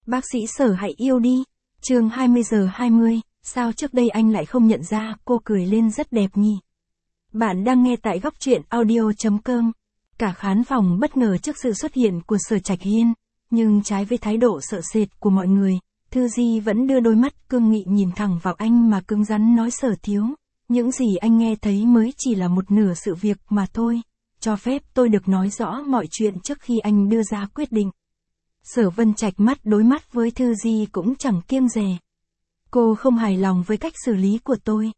Bác sĩ Sở hãy yêu đi. Chương 20:20, sao trước đây anh lại không nhận ra, cô cười lên rất đẹp nhỉ. Bạn đang nghe tại góc truyện audio.com. Cả khán phòng bất ngờ trước sự xuất hiện của Sở Trạch Hiên, nhưng trái với thái độ sợ sệt của mọi người, Thư Di vẫn đưa đôi mắt cương nghị nhìn thẳng vào anh mà cứng rắn nói: Sở thiếu, những gì anh nghe thấy mới chỉ là một nửa sự việc mà thôi, cho phép tôi được nói rõ mọi chuyện trước khi anh đưa ra quyết định. Sở Vân Trạch mắt đối mắt với Thư Di cũng chẳng kiêng dè. Cô không hài lòng với cách xử lý của tôi.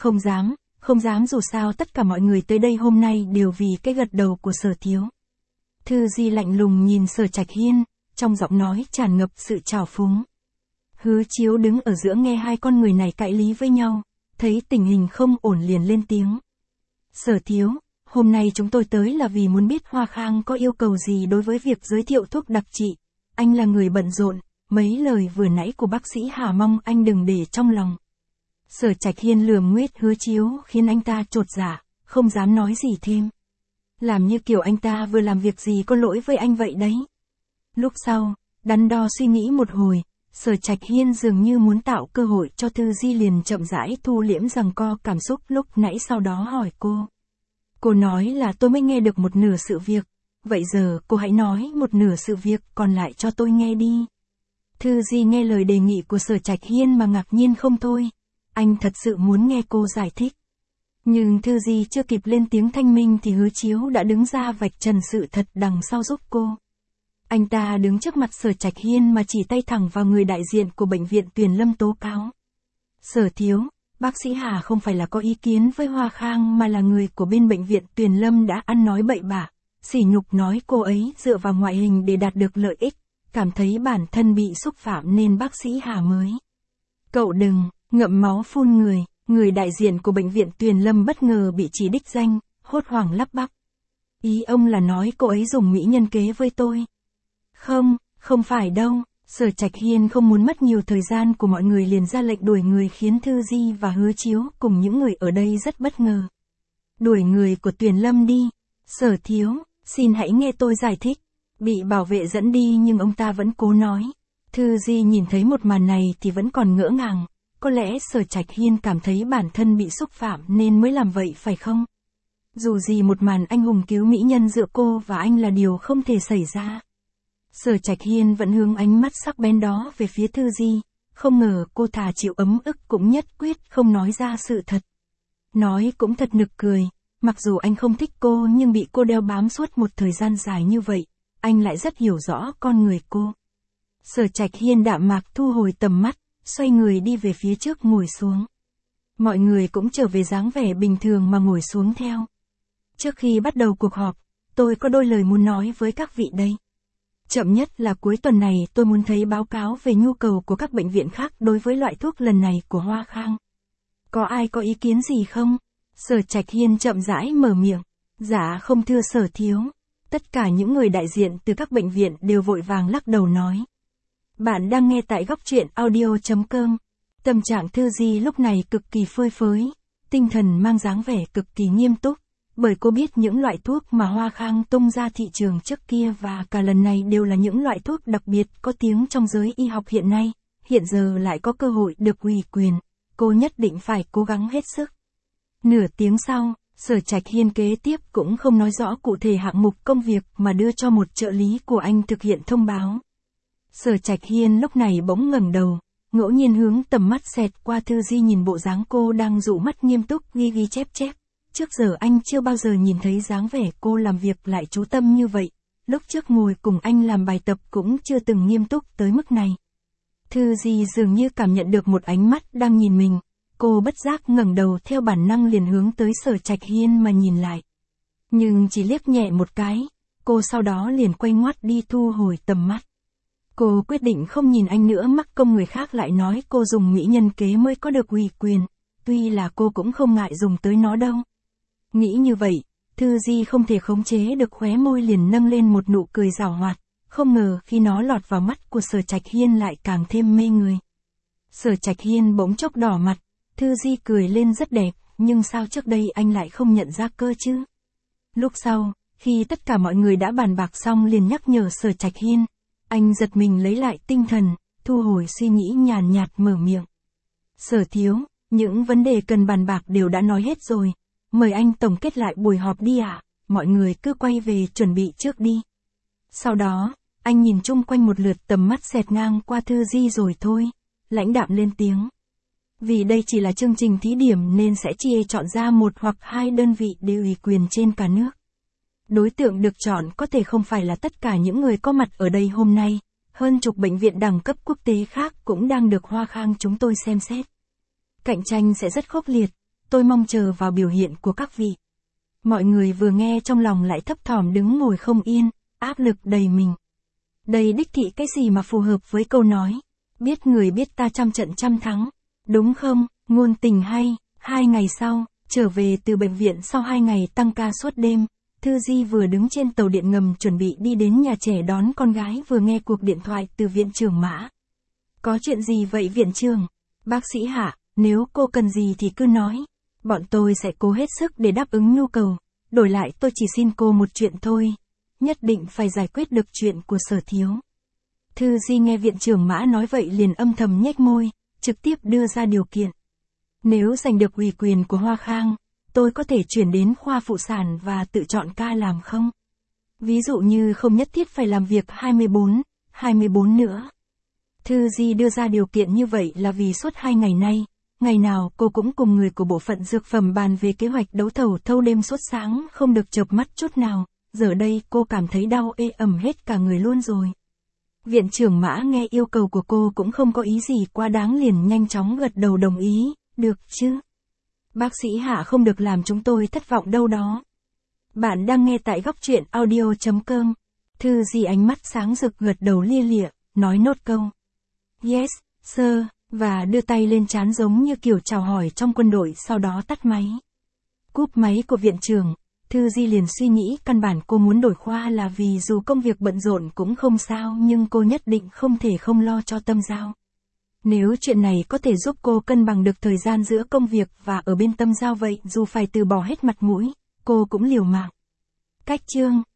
Không dám dù sao tất cả mọi người tới đây hôm nay đều vì cái gật đầu của Sở thiếu. Thư Di lạnh lùng nhìn Sở Trạch Hiên, trong giọng nói tràn ngập sự trào phúng. Hứa Chiếu đứng ở giữa nghe hai con người này cãi lý với nhau, thấy tình hình không ổn liền lên tiếng. Sở thiếu, hôm nay chúng tôi tới là vì muốn biết Hoa Khang có yêu cầu gì đối với việc giới thiệu thuốc đặc trị. Anh là người bận rộn, mấy lời vừa nãy của bác sĩ Hà mong anh đừng để trong lòng. Sở Trạch Hiên lườm nguyết Hứa Chiếu khiến anh ta chột dạ, không dám nói gì thêm. Làm như kiểu anh ta vừa làm việc gì có lỗi với anh vậy đấy. Lúc sau, đắn đo suy nghĩ một hồi, Sở Trạch Hiên dường như muốn tạo cơ hội cho Thư Di liền chậm rãi thu liễm giằng co cảm xúc lúc nãy, sau đó hỏi cô. Cô nói là tôi mới nghe được một nửa sự việc. Vậy giờ cô hãy nói một nửa sự việc còn lại cho tôi nghe đi. Thư Di nghe lời đề nghị của Sở Trạch Hiên mà ngạc nhiên không thôi. Anh thật sự muốn nghe cô giải thích. Nhưng Thư Di chưa kịp lên tiếng thanh minh thì Hứa Chiếu đã đứng ra vạch trần sự thật đằng sau giúp cô. Anh ta đứng trước mặt Sở Trạch Hiên mà chỉ tay thẳng vào người đại diện của bệnh viện Tuyền Lâm tố cáo. Sở thiếu, bác sĩ Hà không phải là có ý kiến với Hoa Khang mà là người của bên bệnh viện Tuyền Lâm đã ăn nói bậy bạ, sỉ nhục nói cô ấy dựa vào ngoại hình để đạt được lợi ích, cảm thấy bản thân bị xúc phạm nên bác sĩ Hà mới. Cậu đừng, ngậm máu phun người đại diện của bệnh viện Tuyền Lâm bất ngờ bị chỉ đích danh, hốt hoảng lắp bắp. Ý ông là nói cô ấy dùng mỹ nhân kế với tôi. Không phải đâu. Sở Trạch Hiên không muốn mất nhiều thời gian của mọi người liền ra lệnh đuổi người khiến Thư Di và Hứa Chiếu cùng những người ở đây rất bất ngờ. Đuổi người của Tuyền Lâm đi. Sở thiếu, xin hãy nghe tôi giải thích. Bị bảo vệ dẫn đi nhưng ông ta vẫn cố nói. Thư Di nhìn thấy một màn này thì vẫn còn ngỡ ngàng. Có lẽ Sở Trạch Hiên cảm thấy bản thân bị xúc phạm nên mới làm vậy phải không? Dù gì một màn anh hùng cứu mỹ nhân giữa cô và anh là điều không thể xảy ra. Sở Trạch Hiên vẫn hướng ánh mắt sắc bén đó về phía Thư Di, không ngờ cô thà chịu ấm ức cũng nhất quyết không nói ra sự thật. Nói cũng thật nực cười, mặc dù anh không thích cô nhưng bị cô đeo bám suốt một thời gian dài như vậy, anh lại rất hiểu rõ con người cô. Sở Trạch Hiên đạm mạc thu hồi tầm mắt, xoay người đi về phía trước ngồi xuống. Mọi người cũng trở về dáng vẻ bình thường mà ngồi xuống theo. Trước khi bắt đầu cuộc họp, tôi có đôi lời muốn nói với các vị đây. Chậm nhất là cuối tuần này tôi muốn thấy báo cáo về nhu cầu của các bệnh viện khác đối với loại thuốc lần này của Hoa Khang. Có ai có ý kiến gì không? Sở Trạch Hiên chậm rãi mở miệng. Dạ không thưa Sở thiếu. Tất cả những người đại diện từ các bệnh viện đều vội vàng lắc đầu nói. Bạn đang nghe tại góc truyện audio.com. Tâm trạng Thư Di lúc này cực kỳ phơi phới, tinh thần mang dáng vẻ cực kỳ nghiêm túc. Bởi cô biết những loại thuốc mà Hoa Khang tung ra thị trường trước kia và cả lần này đều là những loại thuốc đặc biệt có tiếng trong giới y học hiện nay, hiện giờ lại có cơ hội được ủy quyền, cô nhất định phải cố gắng hết sức. Nửa tiếng sau, Sở Trạch Hiên kế tiếp cũng không nói rõ cụ thể hạng mục công việc mà đưa cho một trợ lý của anh thực hiện thông báo. Sở Trạch Hiên lúc này bỗng ngẩng đầu, ngẫu nhiên hướng tầm mắt xẹt qua Thư Di nhìn bộ dáng cô đang dụ mắt nghiêm túc ghi ghi chép chép. Trước giờ anh chưa bao giờ nhìn thấy dáng vẻ cô làm việc lại chú tâm như vậy, lúc trước ngồi cùng anh làm bài tập cũng chưa từng nghiêm túc tới mức này. Thư Di dường như cảm nhận được một ánh mắt đang nhìn mình, cô bất giác ngẩng đầu theo bản năng liền hướng tới Sở Trạch Hiên mà nhìn lại. Nhưng chỉ liếc nhẹ một cái, cô sau đó liền quay ngoắt đi thu hồi tầm mắt. Cô quyết định không nhìn anh nữa, mắc công người khác lại nói cô dùng mỹ nhân kế mới có được ủy quyền, tuy là cô cũng không ngại dùng tới nó đâu. Nghĩ như vậy, Thư Di không thể khống chế được khóe môi liền nâng lên một nụ cười giảo hoạt, không ngờ khi nó lọt vào mắt của Sở Trạch Hiên lại càng thêm mê người. Sở Trạch Hiên bỗng chốc đỏ mặt, Thư Di cười lên rất đẹp, nhưng sao trước đây anh lại không nhận ra cơ chứ? Lúc sau, khi tất cả mọi người đã bàn bạc xong liền nhắc nhở Sở Trạch Hiên, anh giật mình lấy lại tinh thần, thu hồi suy nghĩ nhàn nhạt mở miệng. Sở Thiếu, những vấn đề cần bàn bạc đều đã nói hết rồi. Mời anh tổng kết lại buổi họp đi ạ. Mọi người cứ quay về chuẩn bị trước đi. Sau đó, anh nhìn chung quanh một lượt, tầm mắt xẹt ngang qua Thư Di rồi thôi. Lãnh đạm lên tiếng. Vì đây chỉ là chương trình thí điểm nên sẽ chia chọn ra một hoặc hai đơn vị để ủy quyền trên cả nước. Đối tượng được chọn có thể không phải là tất cả những người có mặt ở đây hôm nay. Hơn chục bệnh viện đẳng cấp quốc tế khác cũng đang được Hoa Khang chúng tôi xem xét. Cạnh tranh sẽ rất khốc liệt, tôi mong chờ vào biểu hiện của các vị. Mọi người vừa nghe trong lòng lại thấp thỏm đứng ngồi không yên, áp lực đầy mình. Đây đích thị cái gì mà phù hợp với câu nói, biết người biết ta trăm trận trăm thắng, đúng không, ngôn tình hay. 2 ngày sau, trở về từ bệnh viện sau 2 ngày tăng ca suốt đêm, Thư Di vừa đứng trên tàu điện ngầm chuẩn bị đi đến nhà trẻ đón con gái vừa nghe cuộc điện thoại từ viện trưởng Mã. Có chuyện gì vậy viện trưởng? Bác sĩ Hạ, nếu cô cần gì thì cứ nói. Bọn tôi sẽ cố hết sức để đáp ứng nhu cầu. Đổi lại tôi chỉ xin cô một chuyện thôi. Nhất định phải giải quyết được chuyện của Sở Thiếu. Thư Di nghe viện trưởng Mã nói vậy liền âm thầm nhếch môi, trực tiếp đưa ra điều kiện. Nếu giành được ủy quyền của Hoa Khang, tôi có thể chuyển đến khoa phụ sản và tự chọn ca làm không? Ví dụ như không nhất thiết phải làm việc 24 nữa. Thư Di đưa ra điều kiện như vậy là vì suốt 2 ngày nay, ngày nào cô cũng cùng người của bộ phận dược phẩm bàn về kế hoạch đấu thầu thâu đêm suốt sáng không được chợp mắt chút nào, giờ đây cô cảm thấy đau ê ẩm hết cả người luôn rồi. Viện trưởng Mã nghe yêu cầu của cô cũng không có ý gì quá đáng liền nhanh chóng gật đầu đồng ý, được chứ? Bác sĩ Hạ không được làm chúng tôi thất vọng đâu đó. Bạn đang nghe tại góc truyện audio.com. Thư Di ánh mắt sáng rực gật đầu lia lịa, nói nốt câu. Yes, sir, và đưa tay lên trán giống như kiểu chào hỏi trong quân đội sau đó tắt máy. Cúp máy của viện trưởng, Thư Di liền suy nghĩ căn bản cô muốn đổi khoa là vì dù công việc bận rộn cũng không sao nhưng cô nhất định không thể không lo cho Tâm Giao. Nếu chuyện này có thể giúp cô cân bằng được thời gian giữa công việc và ở bên Tâm Giao vậy dù phải từ bỏ hết mặt mũi, cô cũng liều mạng. Cách chương